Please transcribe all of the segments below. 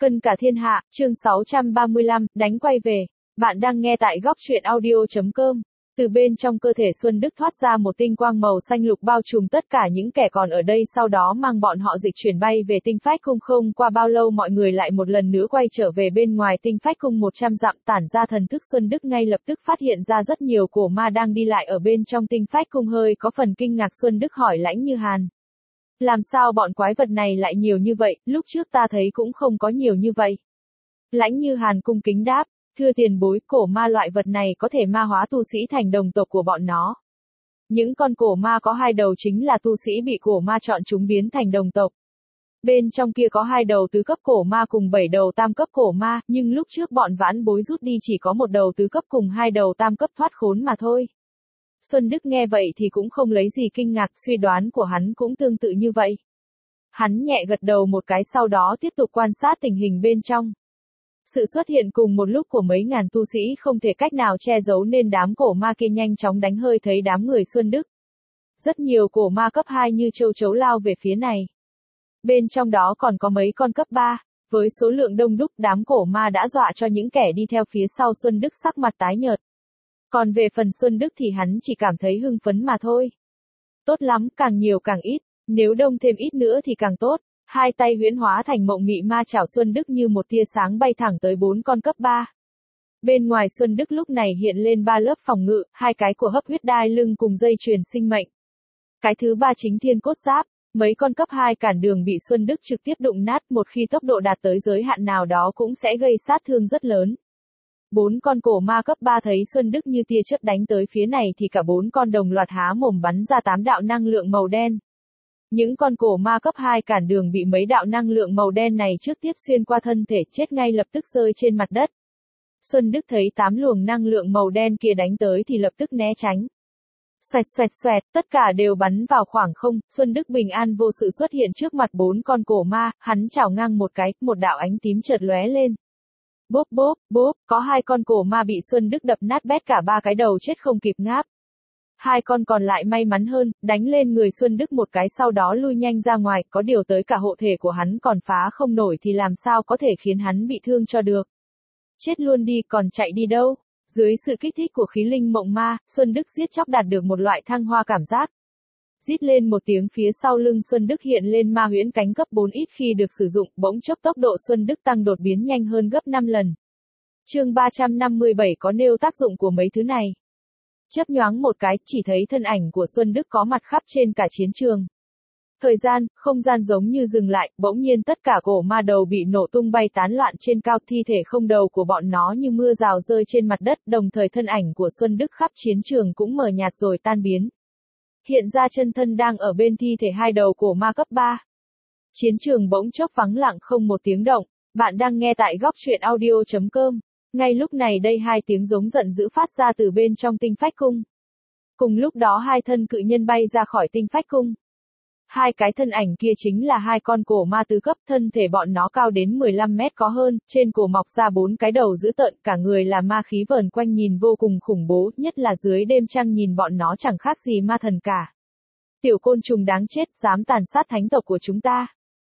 Cân cả thiên hạ, chương 635, đánh quay về. Bạn đang nghe tại góc truyện audio.com. Từ bên trong cơ thể Xuân Đức thoát ra một tinh quang màu xanh lục bao trùm tất cả những kẻ còn ở đây, sau đó mang bọn họ dịch chuyển bay về tinh phách cung. Không qua bao lâu mọi người lại một lần nữa quay trở về bên ngoài tinh phách cung 100 dặm. Tản ra thần thức Xuân Đức ngay lập tức phát hiện ra rất nhiều cổ ma đang đi lại ở bên trong tinh phách cung. Hơi có phần kinh ngạc, Xuân Đức hỏi Lãnh Như Hàn. Làm sao bọn quái vật này lại nhiều như vậy, lúc trước ta thấy cũng không có nhiều như vậy. Lãnh Như Hàn cung kính đáp, thưa tiền bối, cổ ma loại vật này có thể ma hóa tu sĩ thành đồng tộc của bọn nó. Những con cổ ma có hai đầu chính là tu sĩ bị cổ ma chọn chúng biến thành đồng tộc. Bên trong kia có hai đầu tứ cấp cổ ma cùng 7 đầu tam cấp cổ ma, nhưng lúc trước bọn vãn bối rút đi chỉ có một đầu tứ cấp cùng hai đầu tam cấp thoát khốn mà thôi. Xuân Đức nghe vậy thì cũng không lấy gì kinh ngạc, suy đoán của hắn cũng tương tự như vậy. Hắn nhẹ gật đầu một cái, sau đó tiếp tục quan sát tình hình bên trong. Sự xuất hiện cùng một lúc của mấy ngàn tu sĩ không thể cách nào che giấu nên đám cổ ma kia nhanh chóng đánh hơi thấy đám người Xuân Đức. Rất nhiều cổ ma cấp 2 như châu chấu lao về phía này. Bên trong đó còn có mấy con cấp 3, với số lượng đông đúc đám cổ ma đã dọa cho những kẻ đi theo phía sau Xuân Đức sắc mặt tái nhợt. Còn về phần Xuân Đức thì hắn chỉ cảm thấy hưng phấn mà thôi. Tốt lắm, càng nhiều càng ít, nếu đông thêm ít nữa thì càng tốt. Hai tay huyễn hóa thành mộng mị ma chảo Xuân Đức như một tia sáng bay thẳng tới 4 con cấp 3. Bên ngoài Xuân Đức lúc này hiện lên 3 lớp phòng ngự, 2 cái của hấp huyết đai lưng cùng dây chuyền sinh mệnh. Cái thứ 3 chính thiên cốt giáp, mấy con cấp 2 cản đường bị Xuân Đức trực tiếp đụng nát, một khi tốc độ đạt tới giới hạn nào đó cũng sẽ gây sát thương rất lớn. 4 con cổ ma cấp 3 thấy Xuân Đức như tia chớp đánh tới phía này thì cả 4 con đồng loạt há mồm bắn ra 8 đạo năng lượng màu đen. Những con cổ ma cấp 2 cản đường bị mấy đạo năng lượng màu đen này trước tiếp xuyên qua thân thể, chết ngay lập tức rơi trên mặt đất. Xuân Đức thấy 8 luồng năng lượng màu đen kia đánh tới thì lập tức né tránh. Xoẹt xoẹt xoẹt, tất cả đều bắn vào khoảng không, Xuân Đức bình an vô sự xuất hiện trước mặt 4 con cổ ma, hắn chảo ngang một cái, một đạo ánh tím chợt lóe lên. Bốp bốp, bốp, có 2 con cổ ma bị Xuân Đức đập nát bét cả 3 cái đầu chết không kịp ngáp. 2 con còn lại may mắn hơn, đánh lên người Xuân Đức một cái sau đó lui nhanh ra ngoài, có điều tới cả hộ thể của hắn còn phá không nổi thì làm sao có thể khiến hắn bị thương cho được. Chết luôn đi, còn chạy đi đâu? Dưới sự kích thích của khí linh mộng ma, Xuân Đức giết chóc đạt được một loại thăng hoa cảm giác. Rít lên một tiếng, phía sau lưng Xuân Đức hiện lên ma huyễn cánh cấp 4, ít khi được sử dụng, bỗng chốc tốc độ Xuân Đức tăng đột biến nhanh hơn gấp 5 lần. Chương 357 có nêu tác dụng của mấy thứ này. Chớp nhoáng một cái, chỉ thấy thân ảnh của Xuân Đức có mặt khắp trên cả chiến trường. Thời gian, không gian giống như dừng lại, bỗng nhiên tất cả cổ ma đầu bị nổ tung bay tán loạn trên cao, thi thể không đầu của bọn nó như mưa rào rơi trên mặt đất, đồng thời thân ảnh của Xuân Đức khắp chiến trường cũng mờ nhạt rồi tan biến. Hiện ra chân thân đang ở bên thi thể 2 đầu cổ ma cấp 3. Chiến trường bỗng chốc vắng lặng không một tiếng động. Bạn đang nghe tại góc truyện audio.com. Ngay lúc này đây 2 tiếng giống giận dữ phát ra từ bên trong tinh phách cung. Cùng lúc đó 2 thân cự nhân bay ra khỏi tinh phách cung. 2 cái thân ảnh kia chính là 2 con cổ ma tứ cấp, thân thể bọn nó cao đến 15 mét có hơn, trên cổ mọc ra 4 cái đầu dữ tợn, cả người là ma khí vờn quanh nhìn vô cùng khủng bố, nhất là dưới đêm trăng nhìn bọn nó chẳng khác gì ma thần cả. Tiểu côn trùng đáng chết, dám tàn sát thánh tộc của chúng ta.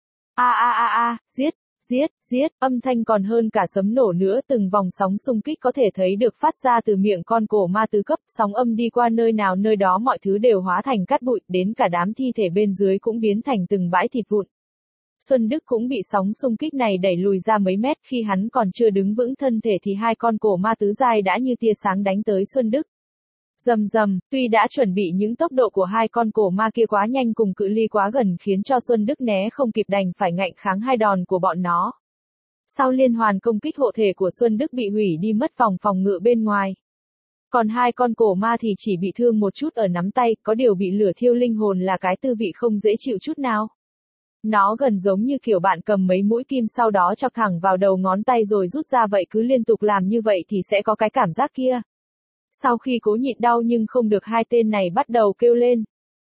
Giết! Giết, giết, âm thanh còn hơn cả sấm nổ nữa, từng vòng sóng xung kích có thể thấy được phát ra từ miệng con cổ ma tứ cấp, sóng âm đi qua nơi nào nơi đó mọi thứ đều hóa thành cát bụi, đến cả đám thi thể bên dưới cũng biến thành từng bãi thịt vụn. Xuân Đức cũng bị sóng xung kích này đẩy lùi ra mấy mét, khi hắn còn chưa đứng vững thân thể thì 2 con cổ ma tứ giai đã như tia sáng đánh tới Xuân Đức. Rầm rầm, tuy đã chuẩn bị những tốc độ của 2 con cổ ma kia quá nhanh cùng cự ly quá gần khiến cho Xuân Đức né không kịp, đành phải ngạnh kháng 2 đòn của bọn nó. Sau liên hoàn công kích, hộ thể của Xuân Đức bị hủy đi mất phòng ngự bên ngoài. Còn 2 con cổ ma thì chỉ bị thương một chút ở nắm tay, có điều bị lửa thiêu linh hồn là cái tư vị không dễ chịu chút nào. Nó gần giống như kiểu bạn cầm mấy mũi kim sau đó chọc thẳng vào đầu ngón tay rồi rút ra vậy, cứ liên tục làm như vậy thì sẽ có cái cảm giác kia. Sau khi cố nhịn đau nhưng không được, 2 tên này bắt đầu kêu lên.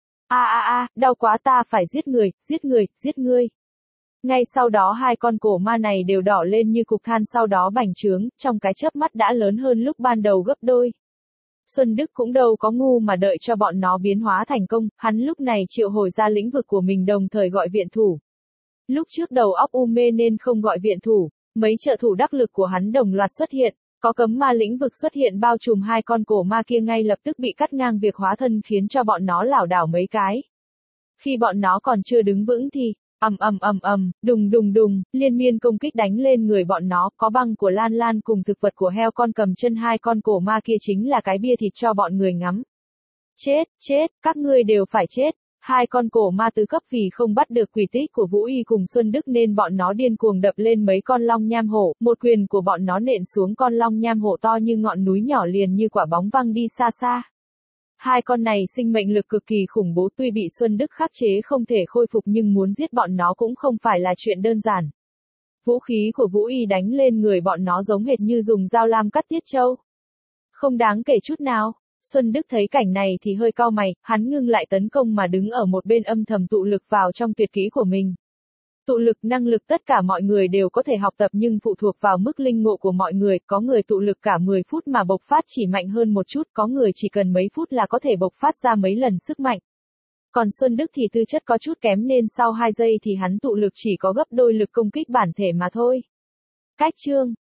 Đau quá, ta phải giết người, giết người, giết ngươi. Ngay sau đó 2 con cổ ma này đều đỏ lên như cục than, sau đó bành trướng, trong cái chớp mắt đã lớn hơn lúc ban đầu gấp đôi. Xuân Đức cũng đâu có ngu mà đợi cho bọn nó biến hóa thành công, hắn lúc này triệu hồi ra lĩnh vực của mình đồng thời gọi viện thủ. Lúc trước đầu óc u mê nên không gọi viện thủ, Mấy trợ thủ đắc lực của hắn đồng loạt xuất hiện, có cấm ma lĩnh vực xuất hiện bao trùm hai con cổ ma kia ngay lập tức bị cắt ngang việc hóa thân khiến cho bọn nó lảo đảo mấy cái. Khi bọn nó còn chưa đứng vững thì, đùng đùng đùng, liên miên công kích đánh lên người bọn nó, có băng của Lan Lan cùng thực vật của heo con cầm chân hai con cổ ma kia chính là cái bia thịt cho bọn người ngắm. Chết, các ngươi đều phải chết. Hai con cổ ma tứ cấp vì không bắt được quỷ tích của Vũ Y cùng Xuân Đức nên bọn nó điên cuồng đập lên mấy con long nham hổ, một quyền của bọn nó nện xuống con long nham hổ to như ngọn núi nhỏ liền như quả bóng văng đi xa xa. Hai con này sinh mệnh lực cực kỳ khủng bố, tuy bị Xuân Đức khắc chế không thể khôi phục nhưng muốn giết bọn nó cũng không phải là chuyện đơn giản. Vũ khí của Vũ Y đánh lên người bọn nó giống hệt như dùng dao lam cắt tiết trâu. Không đáng kể chút nào. Xuân Đức thấy cảnh này thì hơi cau mày, hắn ngưng lại tấn công mà đứng ở một bên âm thầm tụ lực vào trong tuyệt kỹ của mình. Tụ lực năng lực tất cả mọi người đều có thể học tập nhưng phụ thuộc vào mức linh ngộ của mọi người, có người tụ lực cả 10 phút mà bộc phát chỉ mạnh hơn một chút, có người chỉ cần mấy phút là có thể bộc phát ra mấy lần sức mạnh. Còn Xuân Đức thì tư chất có chút kém nên sau 2 giây thì hắn tụ lực chỉ có gấp đôi lực công kích bản thể mà thôi. Cách chương